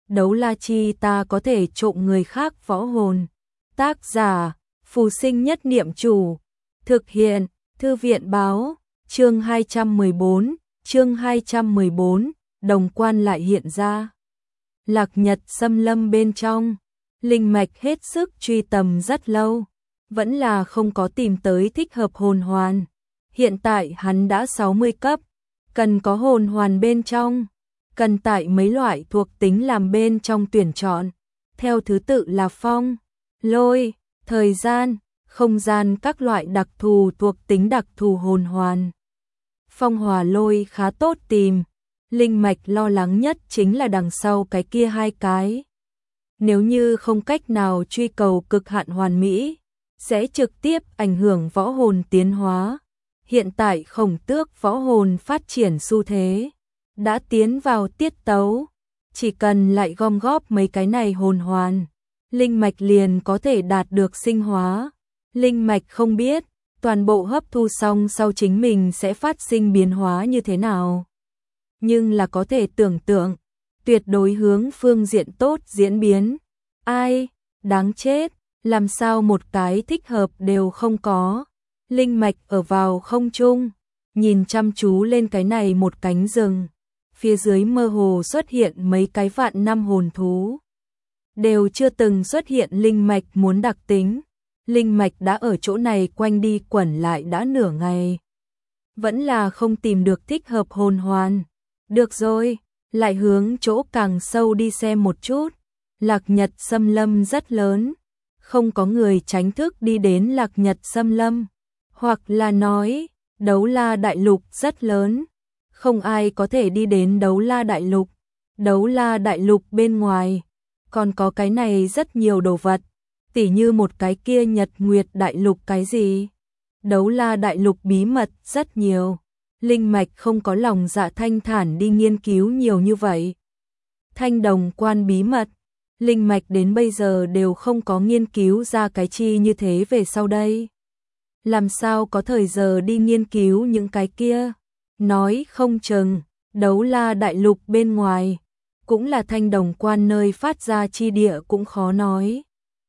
đấu la chi ta có thể trộm người khác võ hồn. Tác giả, Phù Sinh Nhất Niệm Chủ. Thực hiện, Thư viện báo, chương 214, đồng quan lại hiện ra. Lạc Nhật xâm lâm bên trong, linh mạch hết sức truy tầm rất lâu, vẫn là không có tìm tới thích hợp hồn hoàn. Hiện tại hắn đã 60 cấp, cần có hồn hoàn bên trong, cần tại mấy loại thuộc tính làm bên trong tuyển chọn, theo thứ tự là phong, lôi, thời gian, không gian các loại đặc thù thuộc tính đặc thù hồn hoàn. Phong hỏa lôi khá tốt tìm, linh mạch lo lắng nhất chính là đằng sau cái kia hai cái. Nếu như không cách nào truy cầu cực hạn hoàn mỹ, sẽ trực tiếp ảnh hưởng võ hồn tiến hóa. Hiện tại Khổng Tước võ hồn phát triển xu thế, đã tiến vào tiết tấu, chỉ cần lại gom góp mấy cái này hồn hoàn, linh mạch liền có thể đạt được sinh hóa. Linh mạch không biết, toàn bộ hấp thu xong sau chính mình sẽ phát sinh biến hóa như thế nào. Nhưng là có thể tưởng tượng, tuyệt đối hướng phương diện tốt diễn biến. Ai, đáng chết, làm sao một cái thích hợp đều không có. Linh mạch ở vào không trung, nhìn chăm chú lên cái này một cánh rừng. Phía dưới mơ hồ xuất hiện mấy cái vạn năm hồn thú. Đều chưa từng xuất hiện linh mạch muốn đặc tính. Linh mạch đã ở chỗ này quanh đi quẩn lại đã nửa ngày. Vẫn là không tìm được thích hợp hồn hoàn. Được rồi, lại hướng chỗ càng sâu đi xem một chút. Lạc Nhật xâm lâm rất lớn, không có người tránh thức đi đến Lạc Nhật xâm lâm. Hoặc là nói, Đấu La Đại Lục rất lớn, không ai có thể đi đến Đấu La Đại Lục. Đấu La Đại Lục bên ngoài, còn có cái này rất nhiều đồ vật, tỉ như một cái kia Nhật Nguyệt Đại Lục cái gì. Đấu La Đại Lục bí mật rất nhiều, linh mạch không có lòng dạ thanh thản đi nghiên cứu nhiều như vậy. Thanh Đồng Quan bí mật, linh mạch đến bây giờ đều không có nghiên cứu ra cái chi như thế về sau đây. Làm sao có thời giờ đi nghiên cứu những cái kia, nói không chừng, Đấu La Đại Lục bên ngoài, cũng là Thanh Đồng Quan nơi phát ra chi địa cũng khó nói.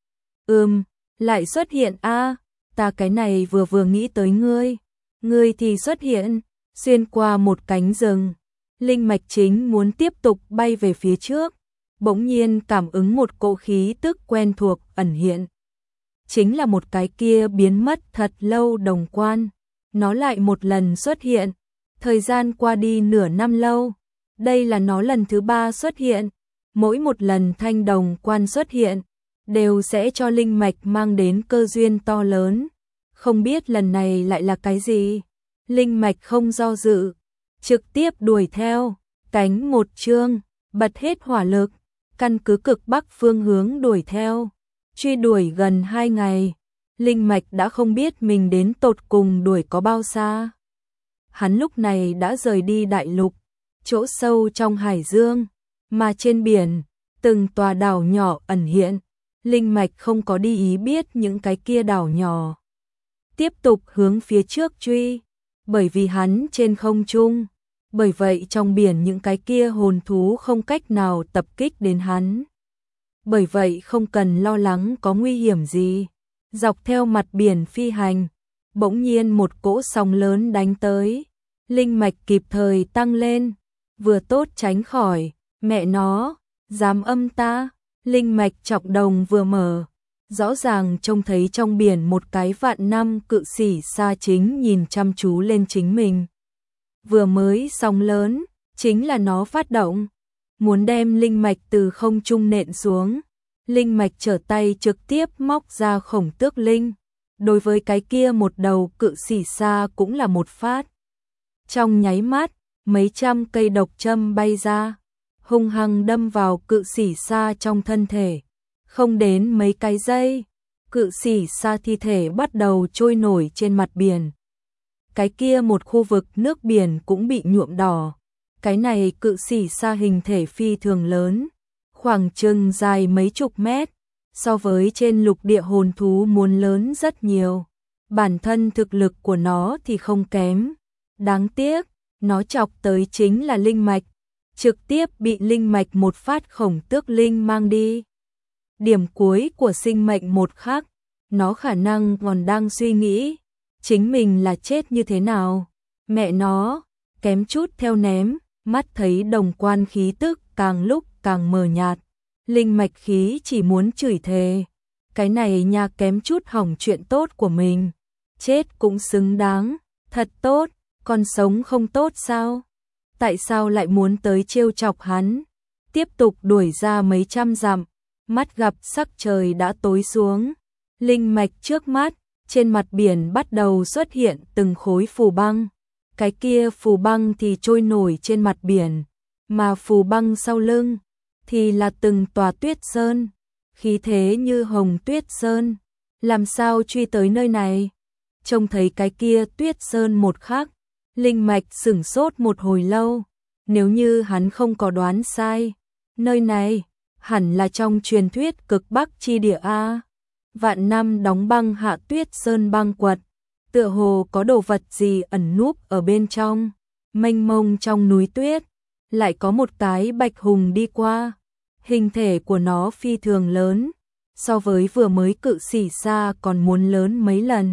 Lại xuất hiện a, ta cái này vừa nghĩ tới ngươi thì xuất hiện, xuyên qua một cánh rừng, linh mạch chính muốn tiếp tục bay về phía trước, bỗng nhiên cảm ứng một cỗ khí tức quen thuộc ẩn hiện. Chính là một cái kia biến mất thật lâu đồng quan, nó lại một lần xuất hiện, thời gian qua đi nửa năm lâu, đây là nó lần thứ 3 xuất hiện, mỗi một lần Thanh Đồng Quan xuất hiện, đều sẽ cho linh mạch mang đến cơ duyên to lớn, không biết lần này lại là cái gì. Linh mạch không do dự, trực tiếp đuổi theo, cánh một chương, bật hết hỏa lực, căn cứ cực bắc phương hướng đuổi theo. Truy đuổi gần 2 ngày, linh mạch đã không biết mình đến tột cùng đuổi có bao xa. Hắn lúc này đã rời đi đại lục, chỗ sâu trong hải dương, mà trên biển, từng tòa đảo nhỏ ẩn hiện, linh mạch không có đi ý biết những cái kia đảo nhỏ. Tiếp tục hướng phía trước truy, bởi vì hắn trên không trung, bởi vậy trong biển những cái kia hồn thú không cách nào tập kích đến hắn. Bởi vậy không cần lo lắng có nguy hiểm gì. Dọc theo mặt biển phi hành, bỗng nhiên một cỗ sóng lớn đánh tới, linh mạch kịp thời tăng lên, vừa tốt tránh khỏi. Mẹ nó, dám âm ta. Linh mạch trọng đồng vừa mở, rõ ràng trông thấy trong biển một cái vạn năm cự sĩ xa chính nhìn chăm chú lên chính mình. Vừa mới sóng lớn, chính là nó phát động, muốn đem linh mạch từ không trung nện xuống. Linh mạch trở tay trực tiếp móc ra Khổng Tước linh, đối với cái kia một đầu cự sĩ xa cũng là một phát. Trong nháy mắt, mấy trăm cây độc châm bay ra, hung hăng đâm vào cự sĩ xa trong thân thể. Không đến mấy cái giây, cự sĩ xa thi thể bắt đầu trôi nổi trên mặt biển. Cái kia một khu vực nước biển cũng bị nhuộm đỏ. Cái này cự sĩ xa hình thể phi thường lớn, khoảng chừng dài mấy chục mét, so với trên lục địa hồn thú muốn lớn rất nhiều. Bản thân thực lực của nó thì không kém. Đáng tiếc, nó chọc tới chính là linh mạch. trực tiếp bị linh mạch một phát khổng tước linh mang đi. Điểm cuối của sinh mệnh một khắc, nó khả năng còn đang suy nghĩ, chính mình là chết như thế nào. Mẹ nó, kém chút theo ném, mắt thấy đồng quan khí tức càng lúc càng mờ nhạt. Linh mạch khí chỉ muốn chửi thề. Cái này nha, kém chút hỏng chuyện tốt của mình. Chết cũng xứng đáng, thật tốt, còn sống không tốt sao? Tại sao lại muốn tới trêu chọc hắn? Tiếp tục đuổi ra mấy trăm dặm, mắt gặp sắc trời đã tối xuống. Linh mạch trước mắt, trên mặt biển bắt đầu xuất hiện từng khối phù băng. Cái kia phù băng thì trôi nổi trên mặt biển, mà phù băng sau lưng thì là từng tòa tuyết sơn, khí thế như hồng tuyết sơn. Làm sao truy tới nơi này? Trông thấy cái kia tuyết sơn một khắc, linh mạch sửng sốt một hồi lâu. Nếu như hắn không có đoán sai, nơi này hẳn là trong truyền thuyết cực bắc chi địa a. Vạn năm đóng băng hạ tuyết sơn băng quật, tựa hồ có đồ vật gì ẩn núp ở bên trong. Mênh mông trong núi tuyết, lại có một cái bạch hùng đi qua. Hình thể của nó phi thường lớn, so với vừa mới cự xỉ xa còn muốn lớn mấy lần.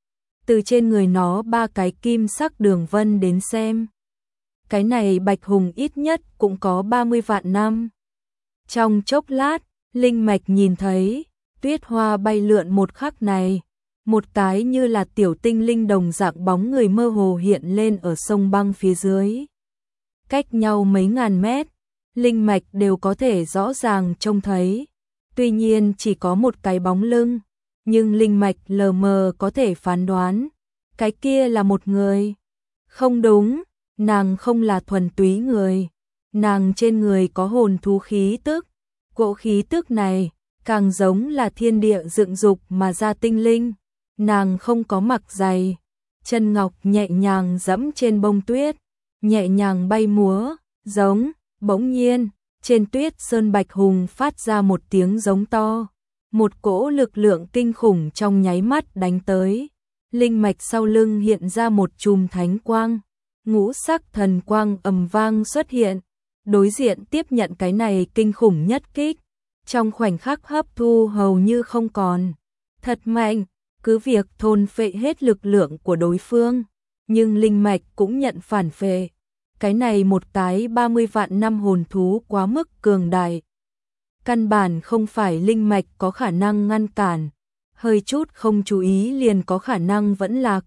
Từ trên người nó 3 cái kim sắc đường vân đến xem, cái này bạch hùng ít nhất cũng có 30 vạn năm. Trong chốc lát, linh mạch nhìn thấy tuyết hoa bay lượn một khắc này, một cái như là tiểu tinh linh đồng dạng bóng người mơ hồ hiện lên ở sông băng phía dưới. Cách nhau mấy ngàn mét, linh mạch đều có thể rõ ràng trông thấy. Tuy nhiên chỉ có một cái bóng lưng, nhưng linh mạch lờ mờ có thể phán đoán, cái kia là một người. Không đúng, nàng không là thuần túy người, nàng trên người có hồn thú khí tức. Cỗ khí tức này càng giống là thiên địa dựng dục mà ra tinh linh. Nàng không có mặc giày, chân ngọc nhẹ nhàng dẫm trên bông tuyết, nhẹ nhàng bay múa, giống. Bỗng nhiên, trên tuyết sơn bạch hùng phát ra một tiếng giống to, một cỗ lực lượng kinh khủng trong nháy mắt đánh tới. Linh mạch sau lưng hiện ra một chùm thánh quang, ngũ sắc thần quang ầm vang xuất hiện, đối diện tiếp nhận cái này kinh khủng nhất kích, trong khoảnh khắc hấp thu hầu như không còn. Thật mạnh, cứ việc thôn phệ hết lực lượng của đối phương, nhưng linh mạch cũng nhận phản phệ. Cái này một cái 30 vạn năm hồn thú quá mức cường đại, căn bản không phải linh mạch có khả năng ngăn cản, hơi chút không chú ý liền có khả năng vẫn lạc.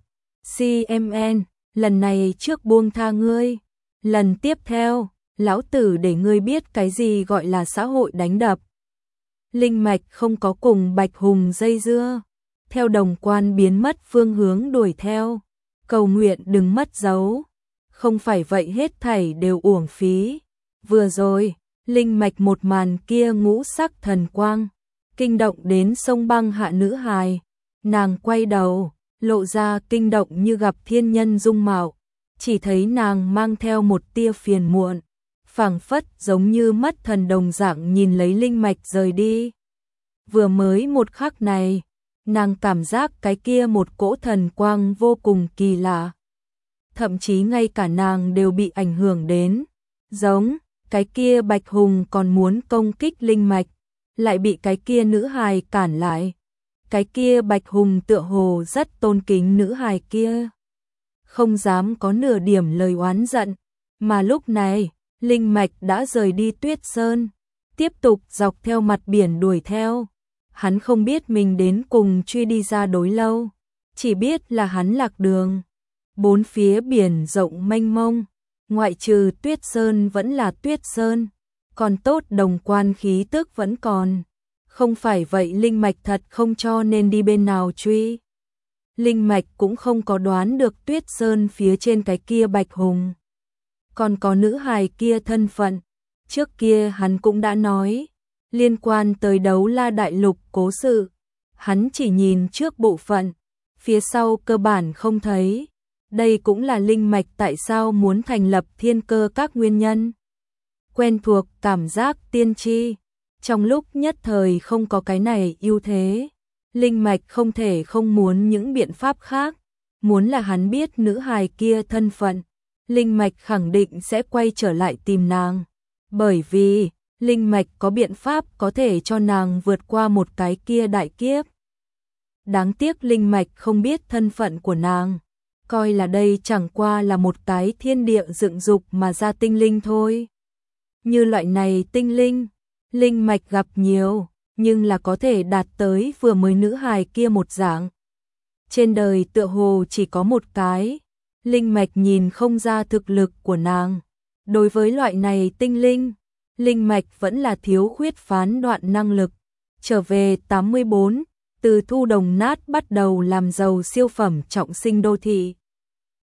CMN, lần này trước buông tha ngươi, lần tiếp theo, lão tử để ngươi biết cái gì gọi là xã hội đánh đập. Linh mạch không có cùng bạch hùng dây dưa, theo đồng quan biến mất phương hướng đuổi theo, cầu nguyện đừng mất dấu. Không phải vậy hết thảy đều uổng phí. Vừa rồi, linh mạch một màn kia ngũ sắc thần quang, kinh động đến sông băng hạ nữ hài. Nàng quay đầu, lộ ra kinh động như gặp thiên nhân dung mạo. Chỉ thấy nàng mang theo một tia phiền muộn, phảng phất giống như mất thần đồng dạng nhìn lấy linh mạch rời đi. Vừa mới một khắc này, nàng cảm giác cái kia một cỗ thần quang vô cùng kỳ lạ. Thậm chí ngay cả nàng đều bị ảnh hưởng đến. Giống, cái kia bạch hùng còn muốn công kích linh mạch, lại bị cái kia nữ hài cản lại. Cái kia bạch hùng tựa hồ rất tôn kính nữ hài kia, không dám có nửa điểm lời oán giận. Mà lúc này, linh mạch đã rời đi tuyết sơn, tiếp tục dọc theo mặt biển đuổi theo. Hắn không biết mình đến cùng truy đi ra đối lâu, chỉ biết là hắn lạc đường. Bốn phía biển rộng mênh mông, ngoại trừ tuyết sơn vẫn là tuyết sơn, còn tốt đồng quan khí tức vẫn còn. Không phải vậy linh mạch thật không cho nên đi bên nào truy. Linh mạch cũng không có đoán được tuyết sơn phía trên cái kia bạch hùng, còn có nữ hài kia thân phận. Trước kia hắn cũng đã nói, liên quan tới Đấu La Đại Lục cố sự, hắn chỉ nhìn trước bộ phận, phía sau cơ bản không thấy. Đây cũng là linh mạch tại sao muốn thành lập thiên cơ các nguyên nhân. Quen thuộc cảm giác tiên tri, trong lúc nhất thời không có cái này ưu thế, linh mạch không thể không muốn những biện pháp khác, muốn là hắn biết nữ hài kia thân phận, Linh Mạch khẳng định sẽ quay trở lại tìm nàng, bởi vì Linh Mạch có biện pháp có thể cho nàng vượt qua một cái kia đại kiếp. Đáng tiếc Linh Mạch không biết thân phận của nàng, coi là đây chẳng qua là một cái thiên địa dựng dục mà ra tinh linh thôi. Như loại này tinh linh, Linh Mạch gặp nhiều, nhưng là có thể đạt tới vừa mới nữ hài kia một dạng. Trên đời tựa hồ chỉ có một cái, Linh Mạch nhìn không ra thực lực của nàng. Đối với loại này tinh linh, Linh Mạch vẫn là thiếu khuyết phán đoạn năng lực. Trở về 84, từ thu đồng nát bắt đầu làm giàu siêu phẩm trọng sinh đô thị.